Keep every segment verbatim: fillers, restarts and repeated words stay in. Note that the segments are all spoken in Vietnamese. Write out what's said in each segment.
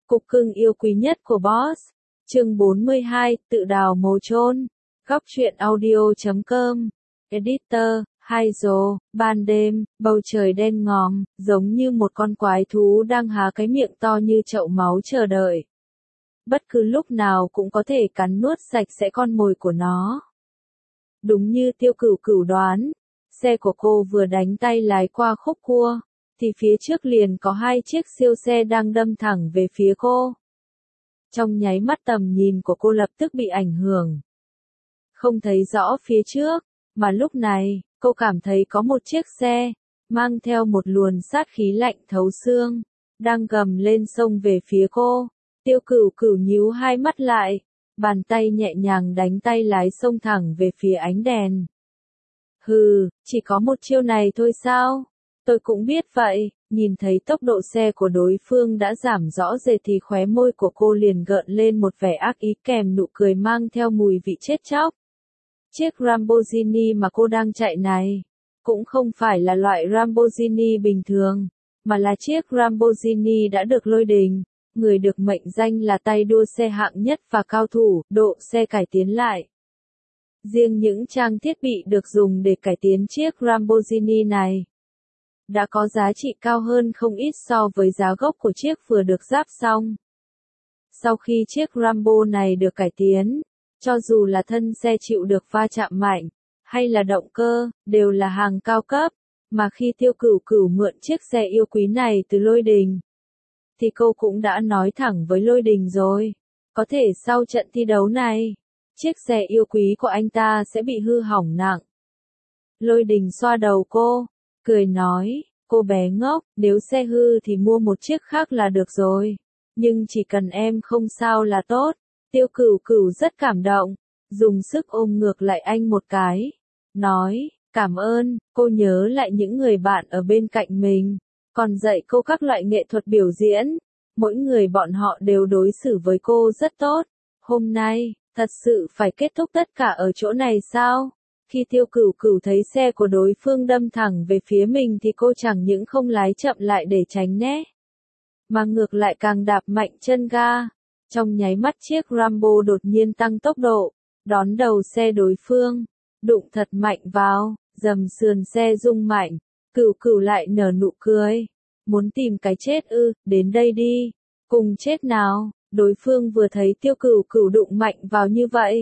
Cục cưng yêu quý nhất của Boss. Chương bốn mươi hai, tự đào mồ chôn. Góc truyện audio chấm com. Editor, hai giờ, ban đêm, bầu trời đen ngòm, giống như một con quái thú đang há cái miệng to như chậu máu chờ đợi. Bất cứ lúc nào cũng có thể cắn nuốt sạch sẽ con mồi của nó. Đúng như Tiêu Cửu Cửu đoán, xe của cô vừa đánh tay lái qua khúc cua, thì phía trước liền có hai chiếc siêu xe đang đâm thẳng về phía cô. Trong nháy mắt tầm nhìn của cô lập tức bị ảnh hưởng. Không thấy rõ phía trước, mà lúc này, cô cảm thấy có một chiếc xe, mang theo một luồn sát khí lạnh thấu xương, đang gầm lên xông về phía cô. Tiêu Cửu Cửu nhíu hai mắt lại, bàn tay nhẹ nhàng đánh tay lái xông thẳng về phía ánh đèn. Hừ, chỉ có một chiêu này thôi sao? Tôi cũng biết vậy. Nhìn thấy tốc độ xe của đối phương đã giảm rõ rệt thì khóe môi của cô liền gợn lên một vẻ ác ý kèm nụ cười mang theo mùi vị chết chóc. Chiếc Lamborghini mà cô đang chạy này, cũng không phải là loại Lamborghini bình thường, mà là chiếc Lamborghini đã được Lôi Đình, người được mệnh danh là tay đua xe hạng nhất và cao thủ, độ xe cải tiến lại. Riêng những trang thiết bị được dùng để cải tiến chiếc Lamborghini này đã có giá trị cao hơn không ít so với giá gốc của chiếc vừa được ráp xong. Sau khi chiếc Lambo này được cải tiến, cho dù là thân xe chịu được va chạm mạnh, hay là động cơ, đều là hàng cao cấp, mà khi Tiêu Cửu Cửu mượn chiếc xe yêu quý này từ Lôi Đình, thì cô cũng đã nói thẳng với Lôi Đình rồi, có thể sau trận thi đấu này, chiếc xe yêu quý của anh ta sẽ bị hư hỏng nặng. Lôi Đình xoa đầu cô, cười nói, cô bé ngốc, nếu xe hư thì mua một chiếc khác là được rồi, nhưng chỉ cần em không sao là tốt. Tiêu Cửu Cửu rất cảm động, dùng sức ôm ngược lại anh một cái, nói, cảm ơn, cô nhớ lại những người bạn ở bên cạnh mình, còn dạy cô các loại nghệ thuật biểu diễn, mỗi người bọn họ đều đối xử với cô rất tốt. Hôm nay, thật sự phải kết thúc tất cả ở chỗ này sao? Khi Tiêu Cửu Cửu thấy xe của đối phương đâm thẳng về phía mình thì cô chẳng những không lái chậm lại để tránh né, mà ngược lại càng đạp mạnh chân ga. Trong nháy mắt chiếc Rambo đột nhiên tăng tốc độ, đón đầu xe đối phương, đụng thật mạnh vào, dầm sườn xe rung mạnh. Cửu Cửu lại nở nụ cười, muốn tìm cái chết ư, đến đây đi, cùng chết nào. Đối phương vừa thấy Tiêu Cửu Cửu đụng mạnh vào như vậy,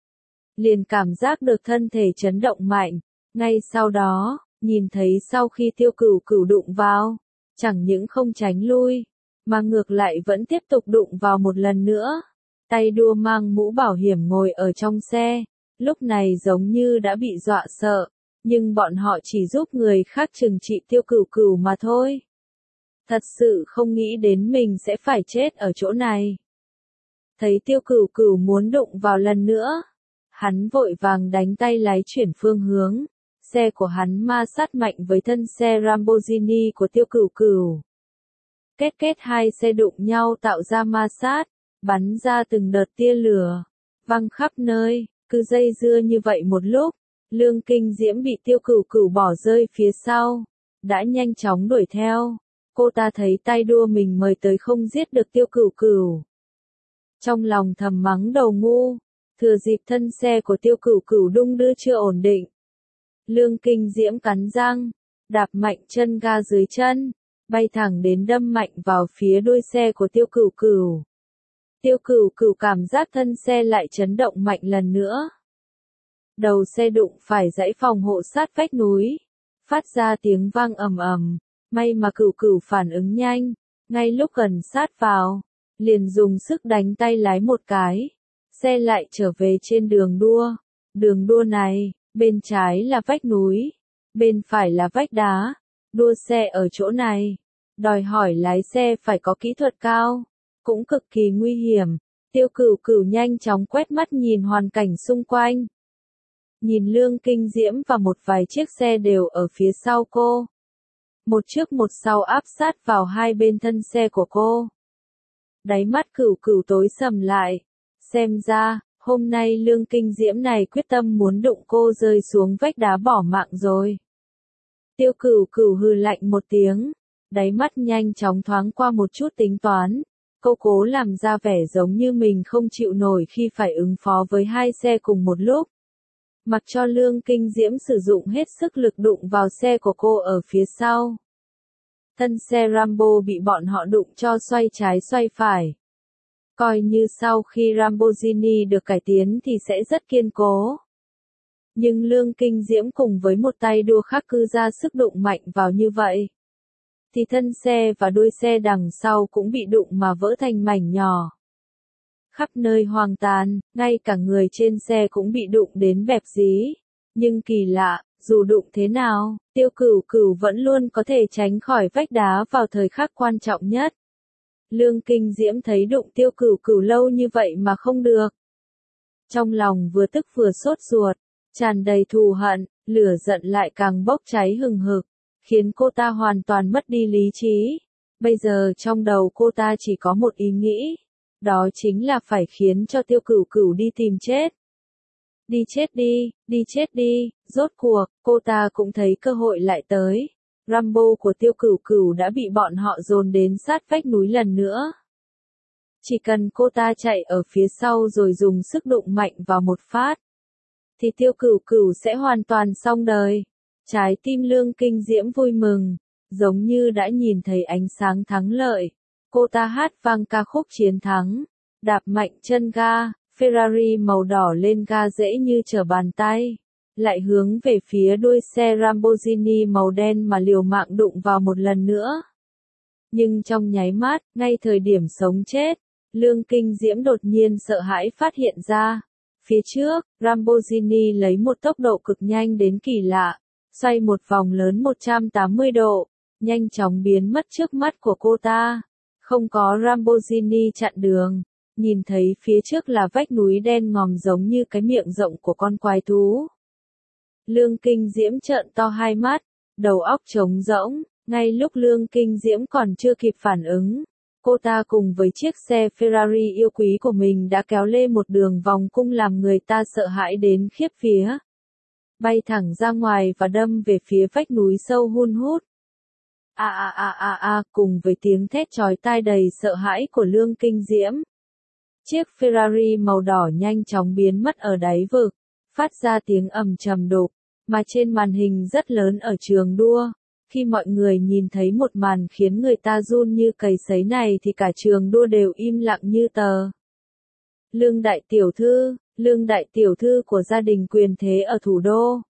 liền cảm giác được thân thể chấn động mạnh. Ngay sau đó, nhìn thấy sau khi Tiêu Cửu Cửu đụng vào, chẳng những không tránh lui, mà ngược lại vẫn tiếp tục đụng vào một lần nữa. Tay đua mang mũ bảo hiểm ngồi ở trong xe, lúc này giống như đã bị dọa sợ, nhưng bọn họ chỉ giúp người khác trừng trị Tiêu Cửu Cửu mà thôi. Thật sự không nghĩ đến mình sẽ phải chết ở chỗ này. Thấy Tiêu Cửu Cửu muốn đụng vào lần nữa, hắn vội vàng đánh tay lái chuyển phương hướng, xe của hắn ma sát mạnh với thân xe Lamborghini của Tiêu Cửu Cửu. Kết kết hai xe đụng nhau tạo ra ma sát, bắn ra từng đợt tia lửa, văng khắp nơi. Cứ dây dưa như vậy một lúc, Lương Kinh Diễm bị Tiêu Cửu Cửu bỏ rơi phía sau, đã nhanh chóng đuổi theo. Cô ta thấy tay đua mình mời tới không giết được Tiêu Cửu Cửu, trong lòng thầm mắng đầu ngu. Thừa dịp thân xe của Tiêu Cửu Cửu đung đưa chưa ổn định, Lương Kinh Diễm cắn răng, đạp mạnh chân ga dưới chân, bay thẳng đến đâm mạnh vào phía đuôi xe của Tiêu Cửu Cửu. Tiêu Cửu Cửu cảm giác thân xe lại chấn động mạnh lần nữa. Đầu xe đụng phải dãy phòng hộ sát vách núi, phát ra tiếng vang ầm ầm. May mà Cửu Cửu phản ứng nhanh, ngay lúc gần sát vào, liền dùng sức đánh tay lái một cái. Xe lại trở về trên đường đua. Đường đua này, bên trái là vách núi, bên phải là vách đá. Đua xe ở chỗ này, đòi hỏi lái xe phải có kỹ thuật cao, cũng cực kỳ nguy hiểm. Tiêu Cửu Cửu nhanh chóng quét mắt nhìn hoàn cảnh xung quanh. Nhìn Lương Kinh Diễm và một vài chiếc xe đều ở phía sau cô. Một trước một sau áp sát vào hai bên thân xe của cô. Đáy mắt Cửu Cửu tối sầm lại. Xem ra, hôm nay Lương Kinh Diễm này quyết tâm muốn đụng cô rơi xuống vách đá bỏ mạng rồi. Tiêu Cửu Cửu hừ lạnh một tiếng, đáy mắt nhanh chóng thoáng qua một chút tính toán, Cô cố làm ra vẻ giống như mình không chịu nổi khi phải ứng phó với hai xe cùng một lúc. Mặc cho Lương Kinh Diễm sử dụng hết sức lực đụng vào xe của cô ở phía sau. Thân xe Rambo bị bọn họ đụng cho xoay trái xoay phải. Coi như sau khi Lamborghini được cải tiến thì sẽ rất kiên cố. Nhưng Lương Kinh Diễm cùng với một tay đua khác cư ra sức đụng mạnh vào như vậy. Thì thân xe và đuôi xe đằng sau cũng bị đụng mà vỡ thành mảnh nhỏ. Khắp nơi hoang tàn, ngay cả người trên xe cũng bị đụng đến bẹp dí. Nhưng kỳ lạ, dù đụng thế nào, Tiêu Cửu Cửu vẫn luôn có thể tránh khỏi vách đá vào thời khắc quan trọng nhất. Lương Kinh Diễm thấy đụng Tiêu Cửu Cửu lâu như vậy mà không được. Trong lòng vừa tức vừa sốt ruột, tràn đầy thù hận, lửa giận lại càng bốc cháy hừng hực, khiến cô ta hoàn toàn mất đi lý trí. Bây giờ trong đầu cô ta chỉ có một ý nghĩ, đó chính là phải khiến cho Tiêu Cửu Cửu đi tìm chết. Đi chết đi, đi chết đi, rốt cuộc, cô ta cũng thấy cơ hội lại tới. Rambo của Tiêu Cửu Cửu đã bị bọn họ dồn đến sát vách núi lần nữa. Chỉ cần cô ta chạy ở phía sau rồi dùng sức đụng mạnh vào một phát, thì Tiêu Cửu Cửu sẽ hoàn toàn xong đời. Trái tim Lương Kinh Diễm vui mừng, giống như đã nhìn thấy ánh sáng thắng lợi. Cô ta hát vang ca khúc chiến thắng, đạp mạnh chân ga, Ferrari màu đỏ lên ga dễ như trở bàn tay, lại hướng về phía đuôi xe Lamborghini màu đen mà liều mạng đụng vào một lần nữa. Nhưng trong nháy mắt, ngay thời điểm sống chết, Lương Kinh Diễm đột nhiên sợ hãi phát hiện ra. Phía trước, Lamborghini lấy một tốc độ cực nhanh đến kỳ lạ, xoay một vòng lớn một trăm tám mươi độ, nhanh chóng biến mất trước mắt của cô ta. Không có Lamborghini chặn đường, nhìn thấy phía trước là vách núi đen ngòm giống như cái miệng rộng của con quái thú. Lương Kinh Diễm trợn to hai mắt, đầu óc trống rỗng, ngay lúc Lương Kinh Diễm còn chưa kịp phản ứng. Cô ta cùng với chiếc xe Ferrari yêu quý của mình đã kéo lê một đường vòng cung làm người ta sợ hãi đến khiếp vía. Bay thẳng ra ngoài và đâm về phía vách núi sâu hun hút. A a a a a cùng với tiếng thét chói tai đầy sợ hãi của Lương Kinh Diễm. Chiếc Ferrari màu đỏ nhanh chóng biến mất ở đáy vực, phát ra tiếng ầm trầm đục, mà trên màn hình rất lớn ở trường đua. Khi mọi người nhìn thấy một màn khiến người ta run như cầy sấy này thì cả trường đua đều im lặng như tờ. Lương đại tiểu thư, Lương đại tiểu thư của gia đình quyền thế ở thủ đô.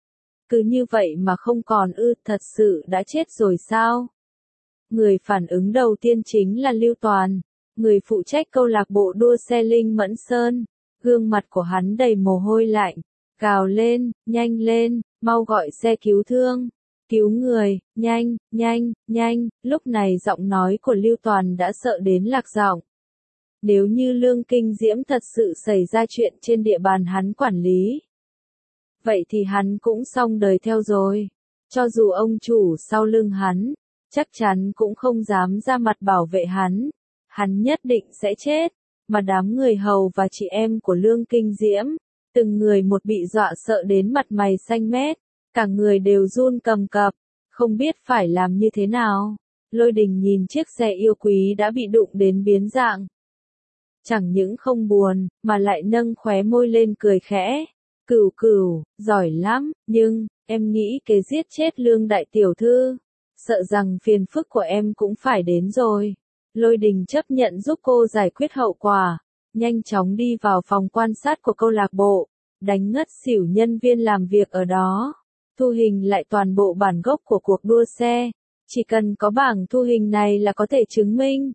Cứ như vậy mà không còn ư, thật sự đã chết rồi sao? Người phản ứng đầu tiên chính là Lưu Toàn, người phụ trách câu lạc bộ đua xe Linh Mẫn Sơn. Gương mặt của hắn đầy mồ hôi lạnh, gào lên, nhanh lên, mau gọi xe cứu thương. Cứu người, nhanh, nhanh, nhanh, lúc này giọng nói của Lưu Toàn đã sợ đến lạc giọng. Nếu như Lương Kinh Diễm thật sự xảy ra chuyện trên địa bàn hắn quản lý, vậy thì hắn cũng xong đời theo rồi. Cho dù ông chủ sau lưng hắn, chắc chắn cũng không dám ra mặt bảo vệ hắn. Hắn nhất định sẽ chết, mà đám người hầu và chị em của Lương Kinh Diễm, từng người một bị dọa sợ đến mặt mày xanh mét. Cả người đều run cầm cập, không biết phải làm như thế nào. Lôi Đình nhìn chiếc xe yêu quý đã bị đụng đến biến dạng. Chẳng những không buồn, mà lại nâng khóe môi lên cười khẽ. Cửu Cửu, giỏi lắm, nhưng, em nghĩ kế giết chết Lương đại tiểu thư, sợ rằng phiền phức của em cũng phải đến rồi. Lôi Đình chấp nhận giúp cô giải quyết hậu quả, nhanh chóng đi vào phòng quan sát của câu lạc bộ, đánh ngất xỉu nhân viên làm việc ở đó. Thu hình lại toàn bộ bản gốc của cuộc đua xe, chỉ cần có bảng thu hình này là có thể chứng minh.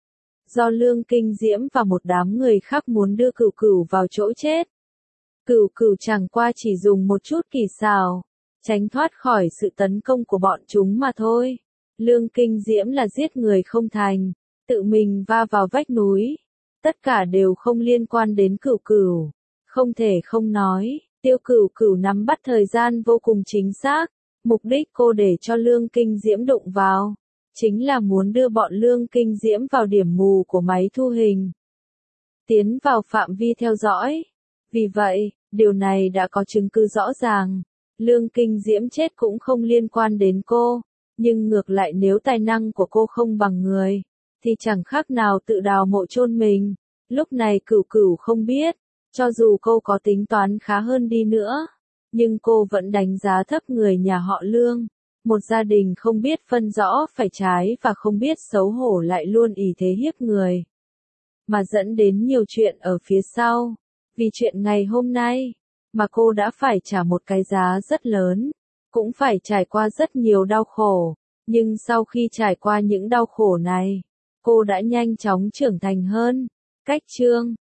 Do Lương Kinh Diễm và một đám người khác muốn đưa Cửu Cửu vào chỗ chết. Cửu Cửu chẳng qua chỉ dùng một chút kỳ xảo, tránh thoát khỏi sự tấn công của bọn chúng mà thôi. Lương Kinh Diễm là giết người không thành, tự mình va vào vách núi. Tất cả đều không liên quan đến Cửu Cửu. Không thể không nói. Tiêu Cửu Cửu nắm bắt thời gian vô cùng chính xác, mục đích cô để cho Lương Kinh Diễm đụng vào, chính là muốn đưa bọn Lương Kinh Diễm vào điểm mù của máy thu hình, tiến vào phạm vi theo dõi. Vì vậy, điều này đã có chứng cứ rõ ràng, Lương Kinh Diễm chết cũng không liên quan đến cô, nhưng ngược lại nếu tài năng của cô không bằng người, thì chẳng khác nào tự đào mộ chôn mình. Lúc này Cửu Cửu không biết, cho dù cô có tính toán khá hơn đi nữa, nhưng cô vẫn đánh giá thấp người nhà họ Lương. Một gia đình không biết phân rõ phải trái và không biết xấu hổ lại luôn ỷ thế hiếp người, mà dẫn đến nhiều chuyện ở phía sau. Vì chuyện ngày hôm nay, mà cô đã phải trả một cái giá rất lớn, cũng phải trải qua rất nhiều đau khổ. Nhưng sau khi trải qua những đau khổ này, cô đã nhanh chóng trưởng thành hơn. Cách chương